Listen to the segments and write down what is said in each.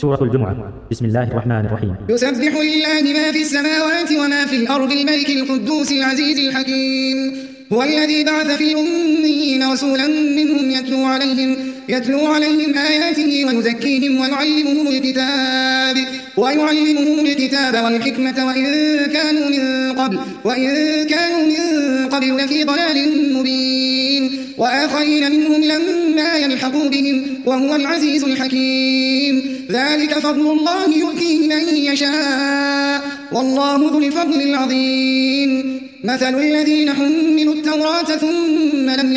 سورة الجمعة. بسم الله الرحمن الرحيم. يسبح لله ما في السماوات وما في الأرض الملك القدوس العزيز الحكيم. هو الذي بعث في الأميين رسولا منهم يتلو عليهم آياته ويزكيهم ويعلمهم الكتاب والحكمة وإن كانوا من قبل لفي ضلال مبين، وآخرين منهم لما يلحقوا بهم وهو العزيز الحكيم. ذلك فضل الله يؤتيه من يشاء والله ذو الفضل العظيم. مثل الذين حملوا التوراة ثم لم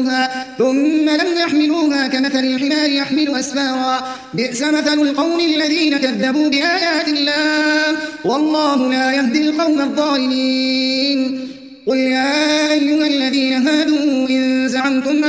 يحملوها كمثل الحمار يحمل أسفارا، بئس مثل القوم الذين كذبوا بآيات الله والله لا يهدي القوم الظالمين. قل يا أيها الذين هادوا إن زعمتم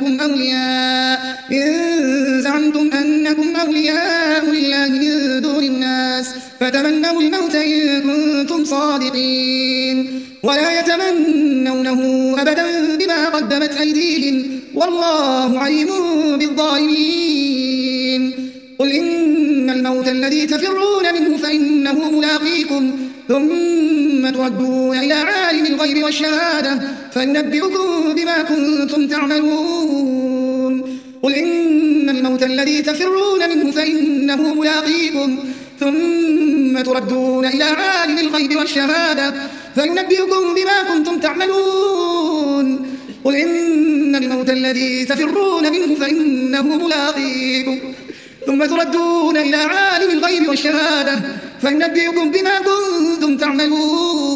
أنكم أولياء لله من دون الناس فتمنوا الموت إن كنتم صادقين، ولا يتمنونه أبدا بما قدمت أيديهم والله عليم بالظالمين. قل إن الموت الذي تفرون منه فإنه ملاقيكم ثم تردون إلى عالم الغيب والشهادة فينبئكم بما كنتم تعملون. قل إن الموت الذي تفرون منه فإنه ملاقيكم ثم تردون إلى عالم الغيب والشهادة فينبئكم بما كنتم تعملون. قل إن الموت الذي تفرون منه فإنه ملاقيكم ثم تردون إلى عالم الغيب والشهادة فينبئكم بما كنتم تعملون.